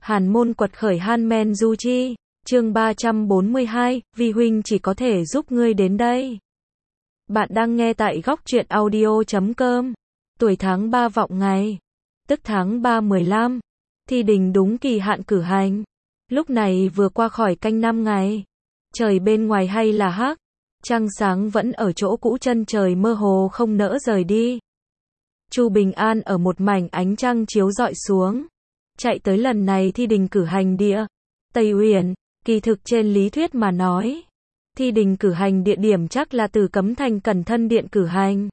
Hàn môn quật khởi Han Men Du Chi, chương 342, Vi huynh chỉ có thể giúp ngươi đến đây. Bạn đang nghe tại góc truyện audio.com. Tuổi tháng 3 vọng ngày, tức tháng 3 15. Thi đình đúng kỳ hạn cử hành. Lúc này vừa qua khỏi canh 5 ngày. Trời bên ngoài hay là hắc, trăng sáng vẫn ở chỗ cũ, chân trời mơ hồ không nỡ rời đi. Chu Bình An ở một mảnh ánh trăng chiếu rọi xuống, chạy tới lần này thi đình cử hành địa Tây Uyển. Kỳ thực trên lý thuyết mà nói, thi đình cử hành địa điểm chắc là Tử Cấm Thành Cẩn Thân Điện cử hành.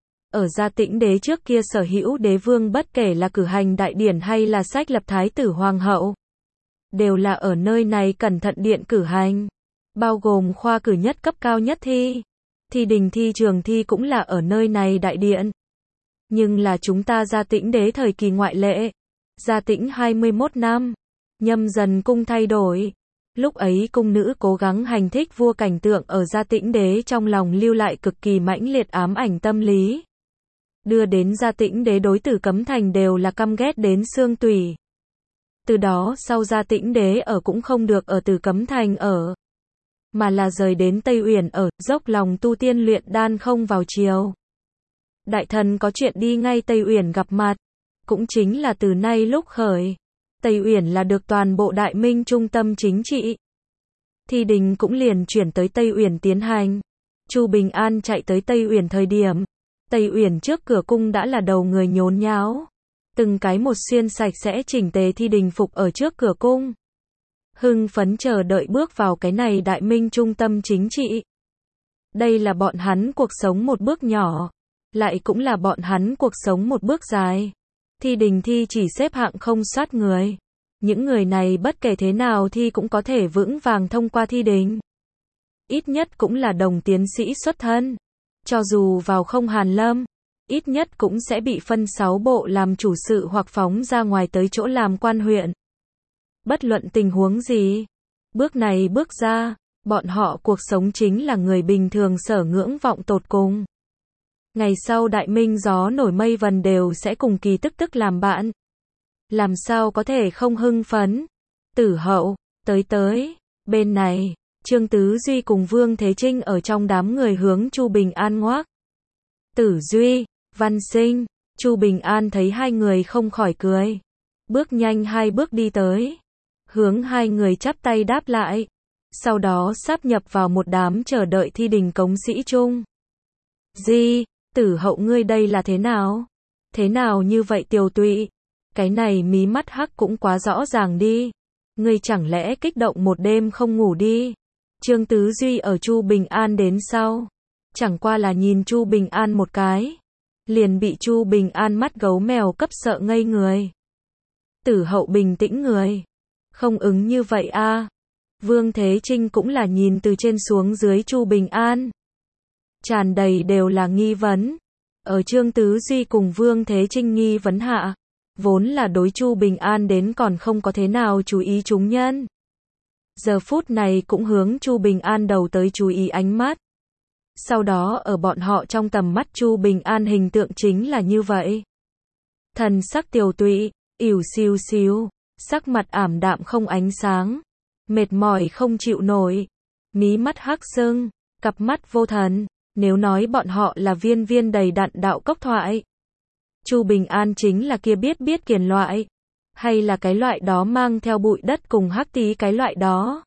Ở Gia Tĩnh Đế trước kia sở hữu đế vương bất kể là cử hành đại điển hay là sách lập thái tử hoàng hậu, đều là ở nơi này Cẩn Thận Điện cử hành, bao gồm khoa cử nhất cấp cao nhất thi đình thi trường thi cũng là ở nơi này đại điện. Nhưng là chúng ta Gia Tĩnh Đế thời kỳ ngoại lệ, Gia Tĩnh 21 năm, Nhâm Dần cung thay đổi. Lúc ấy cung nữ cố gắng hành thích vua, cảnh tượng ở Gia Tĩnh Đế trong lòng lưu lại cực kỳ mãnh liệt ám ảnh tâm lý, đưa đến Gia Tĩnh Đế đối Tử Cấm Thành đều là căm ghét đến xương tủy. Từ đó sau Gia Tĩnh Đế ở cũng không được ở Tử Cấm Thành ở, mà là rời đến Tây Uyển ở, dốc lòng tu tiên luyện đan không vào chiều. Đại thần có chuyện đi ngay Tây Uyển gặp mặt. Cũng chính là từ nay lúc khởi, Tây Uyển là được toàn bộ Đại Minh trung tâm chính trị. Thi đình cũng liền chuyển tới Tây Uyển tiến hành. Chu Bình An chạy tới Tây Uyển thời điểm, Tây Uyển trước cửa cung đã là đầu người nhốn nháo. Từng cái một xuyên sạch sẽ chỉnh tề thi đình phục ở trước cửa cung. Hưng phấn chờ đợi bước vào cái này Đại Minh trung tâm chính trị. Đây là bọn hắn cuộc sống một bước nhỏ, lại cũng là bọn hắn cuộc sống một bước dài. Thi đình thi chỉ xếp hạng không soát người. Những người này bất kể thế nào thi cũng có thể vững vàng thông qua thi đình. Ít nhất cũng là đồng tiến sĩ xuất thân. Cho dù vào không hàn lâm, ít nhất cũng sẽ bị phân 6 bộ làm chủ sự hoặc phóng ra ngoài tới chỗ làm quan huyện. Bất luận tình huống gì, bước này bước ra, bọn họ cuộc sống chính là người bình thường sở ngưỡng vọng tột cùng. Ngày sau Đại Minh gió nổi mây vần đều sẽ cùng kỳ tức làm bạn. Làm sao có thể không hưng phấn. Tử hậu, tới, bên này, Trương Tứ Duy cùng Vương Thế Trinh ở trong đám người hướng Chu Bình An ngoác. Tử Duy, Văn Sinh, Chu Bình An thấy hai người không khỏi cười. Bước nhanh 2 bước đi tới, hướng hai người chắp tay đáp lại. Sau đó sáp nhập vào một đám chờ đợi thi đình cống sĩ chung. Di, Tử hậu ngươi đây là thế nào? Thế nào như vậy tiều tụy? Cái này mí mắt hắc cũng quá rõ ràng đi. Ngươi chẳng lẽ kích động một đêm không ngủ đi? Trương Tứ Duy ở Chu Bình An đến sau, chẳng qua là nhìn Chu Bình An một cái, liền bị Chu Bình An mắt gấu mèo cấp sợ ngây người. Tử hậu bình tĩnh người, không ứng như vậy a. Vương Thế Trinh cũng là nhìn từ trên xuống dưới Chu Bình An, tràn đầy đều là nghi vấn. Ở Trương Tứ Duy cùng Vương Thế Trinh nghi vấn hạ, vốn là đối Chu Bình An đến còn không có thế nào chú ý chúng nhân, giờ phút này cũng hướng Chu Bình An đầu tới chú ý ánh mắt. Sau đó ở bọn họ trong tầm mắt Chu Bình An hình tượng chính là như vậy. Thần sắc tiều tụy, ỉu xìu, sắc mặt ảm đạm không ánh sáng, mệt mỏi không chịu nổi, mí mắt hắc sưng, cặp mắt vô thần. Nếu nói bọn họ là viên đầy đặn đạo cốc thoại, Chu Bình An chính là kia biết kiền loại, hay là cái loại đó mang theo bụi đất cùng hắc tí cái loại đó.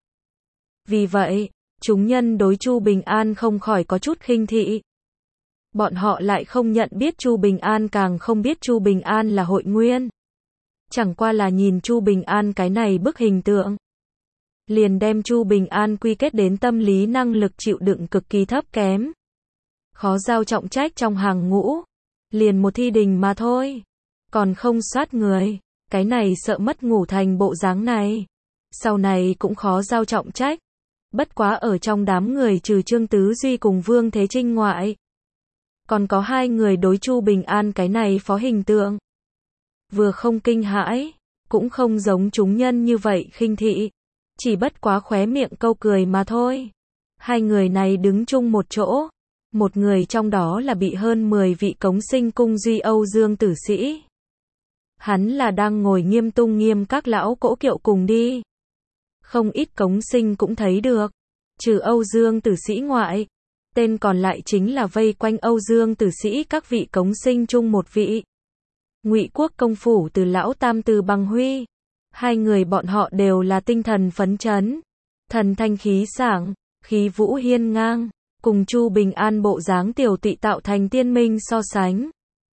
Vì vậy, chúng nhân đối Chu Bình An không khỏi có chút khinh thị. Bọn họ lại không nhận biết Chu Bình An, càng không biết Chu Bình An là hội nguyên. Chẳng qua là nhìn Chu Bình An cái này bức hình tượng, liền đem Chu Bình An quy kết đến tâm lý năng lực chịu đựng cực kỳ thấp kém, khó giao trọng trách trong hàng ngũ. Liền một thi đình mà thôi, còn không soát người, cái này sợ mất ngủ thành bộ dáng này, sau này cũng khó giao trọng trách. Bất quá ở trong đám người trừ Trương Tứ Duy cùng Vương Thế Trinh ngoại, còn có 2 người đối Chu Bình An cái này phó hình tượng, vừa không kinh hãi, cũng không giống chúng nhân như vậy khinh thị, chỉ bất quá khóe miệng câu cười mà thôi. 2 người này đứng chung một chỗ, một người trong đó là bị hơn 10 vị cống sinh cung duy Âu Dương tử sĩ. Hắn là đang ngồi nghiêm tung nghiêm các lão cỗ kiệu cùng đi. Không ít cống sinh cũng thấy được. Trừ Âu Dương tử sĩ ngoại, tên còn lại chính là vây quanh Âu Dương tử sĩ các vị cống sinh chung một vị. Ngụy Quốc công phủ từ lão tam Từ Bằng Huy. Hai người bọn họ đều là tinh thần phấn chấn, thần thanh khí sảng, khí vũ hiên ngang, cùng Chu Bình An bộ dáng tiểu tụy tạo thành tiên minh so sánh.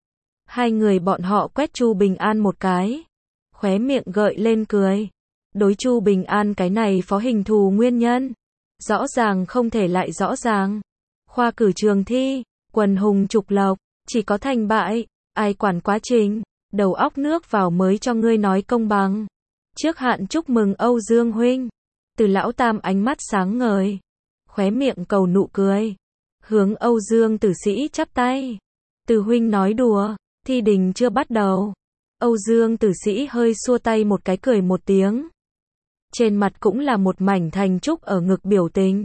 Hai người bọn họ quét Chu Bình An một cái, khóe miệng gợi lên cười. Đối Chu Bình An cái này phó hình thù nguyên nhân, rõ ràng không thể lại rõ ràng. Khoa cử trường thi, quần hùng trục lộc, chỉ có thành bại, ai quản quá trình, đầu óc nước vào mới cho ngươi nói công bằng. Trước hạn chúc mừng Âu Dương huynh. Từ lão tam ánh mắt sáng ngời, khóe miệng cầu nụ cười, hướng Âu Dương tử sĩ chắp tay. Từ huynh nói đùa, thi đình chưa bắt đầu. Âu Dương tử sĩ hơi xua tay một cái cười một tiếng. Trên mặt cũng là một mảnh thành trúc ở ngực biểu tình.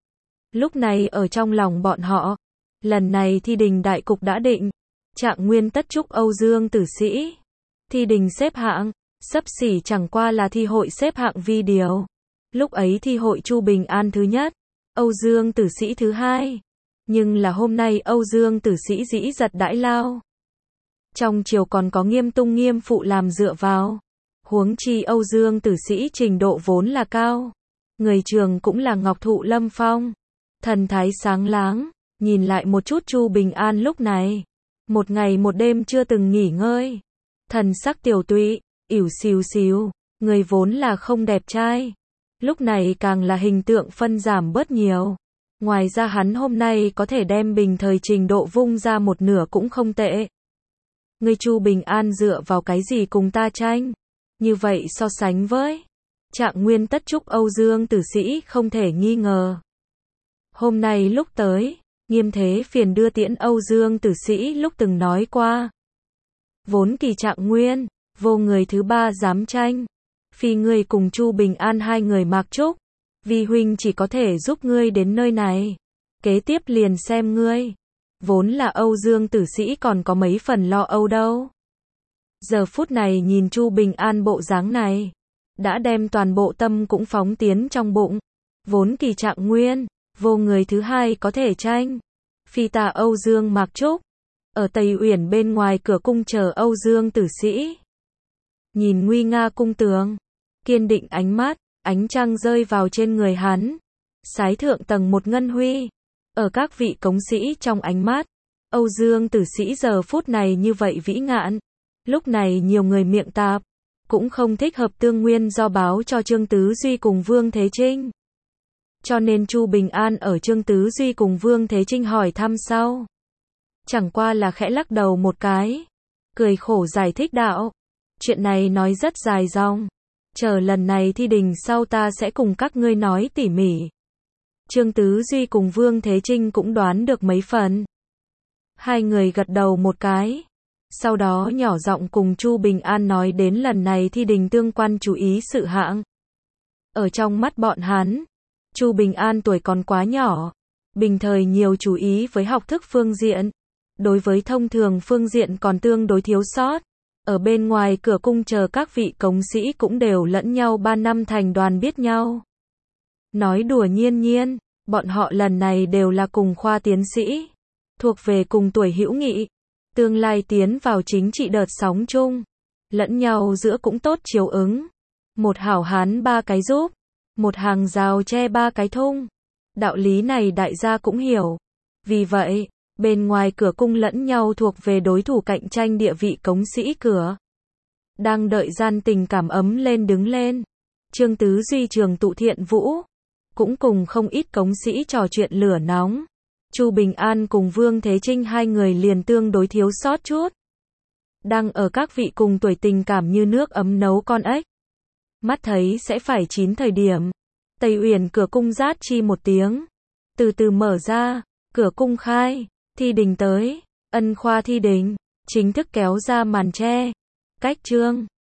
Lúc này ở trong lòng bọn họ, lần này thi đình đại cục đã định. Trạng nguyên tất chúc Âu Dương tử sĩ. Thi đình xếp hạng, xấp xỉ chẳng qua là thi hội xếp hạng vi điều. Lúc ấy thi hội Chu Bình An thứ nhất, Âu Dương tử sĩ thứ hai. Nhưng là hôm nay Âu Dương tử sĩ dĩ giật đãi lao. Trong triều còn có Nghiêm Tung Nghiêm phụ làm dựa vào. Huống chi Âu Dương tử sĩ trình độ vốn là cao. Người trường cũng là Ngọc Thụ Lâm Phong. Thần thái sáng láng, nhìn lại một chút Chu Bình An lúc này. Một ngày một đêm chưa từng nghỉ ngơi. Thần sắc tiểu tụy, ỉu xìu xìu, người vốn là không đẹp trai. Lúc này càng là hình tượng phân giảm bớt nhiều. Ngoài ra hắn hôm nay có thể đem bình thời trình độ vung ra một nửa cũng không tệ. Ngươi Chu Bình An dựa vào cái gì cùng ta tranh? Như vậy so sánh với Trạng nguyên tất chúc Âu Dương tử sĩ không thể nghi ngờ. Hôm nay lúc tới, Nghiêm Thế Phiền đưa tiễn Âu Dương tử sĩ lúc từng nói qua. Vốn kỳ Trạng nguyên, vô người thứ ba dám tranh. Phi ngươi cùng Chu Bình An hai người mặc trúc. Vi huynh chỉ có thể giúp ngươi đến nơi này. Kế tiếp liền xem ngươi. Vốn là Âu Dương tử sĩ còn có mấy phần lo âu đâu. Giờ phút này nhìn Chu Bình An bộ dáng này, đã đem toàn bộ tâm cũng phóng tiến trong bụng. Vốn kỳ Trạng nguyên, vô người thứ hai có thể tranh. Phi ta Âu Dương mặc trúc, ở Tây Uyển bên ngoài cửa cung chờ Âu Dương tử sĩ. Nhìn nguy nga cung tường, kiên định ánh mắt, ánh trăng rơi vào trên người hắn. Sái thượng tầng một ngân huy. Ở các vị cống sĩ trong ánh mắt, Âu Dương tử sĩ giờ phút này như vậy vĩ ngạn. Lúc này nhiều người miệng tạp, cũng không thích hợp tương nguyên do báo cho Trương Tứ Duy cùng Vương Thế Trinh. Cho nên Chu Bình An ở Trương Tứ Duy cùng Vương Thế Trinh hỏi thăm sau. Chẳng qua là khẽ lắc đầu một cái, cười khổ giải thích đạo. Chuyện này nói rất dài dòng. Chờ lần này thi đình sau ta sẽ cùng các ngươi nói tỉ mỉ. Trương Tứ Duy cùng Vương Thế Trinh cũng đoán được mấy phần. Hai người gật đầu một cái. Sau đó nhỏ giọng cùng Chu Bình An nói đến lần này thi đình tương quan chú ý sự hạng. Ở trong mắt bọn hắn, Chu Bình An tuổi còn quá nhỏ. Bình thời nhiều chú ý với học thức phương diện. Đối với thông thường phương diện còn tương đối thiếu sót. Ở bên ngoài cửa cung chờ các vị cống sĩ cũng đều lẫn nhau 3 năm thành đoàn biết nhau. Nói đùa nhiên nhiên, bọn họ lần này đều là cùng khoa tiến sĩ, thuộc về cùng tuổi hữu nghị, tương lai tiến vào chính trị đợt sóng chung, lẫn nhau giữa cũng tốt chiếu ứng. Một hảo hán 3 cái giúp, một hàng rào che 3 cái thung. Đạo lý này đại gia cũng hiểu. Vì vậy, bên ngoài cửa cung lẫn nhau thuộc về đối thủ cạnh tranh địa vị cống sĩ cửa. Đang đợi gian tình cảm ấm lên đứng lên. Trương Tứ Duy Trường Tụ Thiện Vũ cũng cùng không ít cống sĩ trò chuyện lửa nóng. Chu Bình An cùng Vương Thế Trinh hai người liền tương đối thiếu sót chút. Đang ở các vị cùng tuổi tình cảm như nước ấm nấu con ếch. Mắt thấy sẽ phải chín thời điểm. Tây Uyển cửa cung rát chi một tiếng. Từ từ mở ra, cửa cung khai, thi đình tới, ân khoa thi đình, chính thức kéo ra màn tre. Cách chương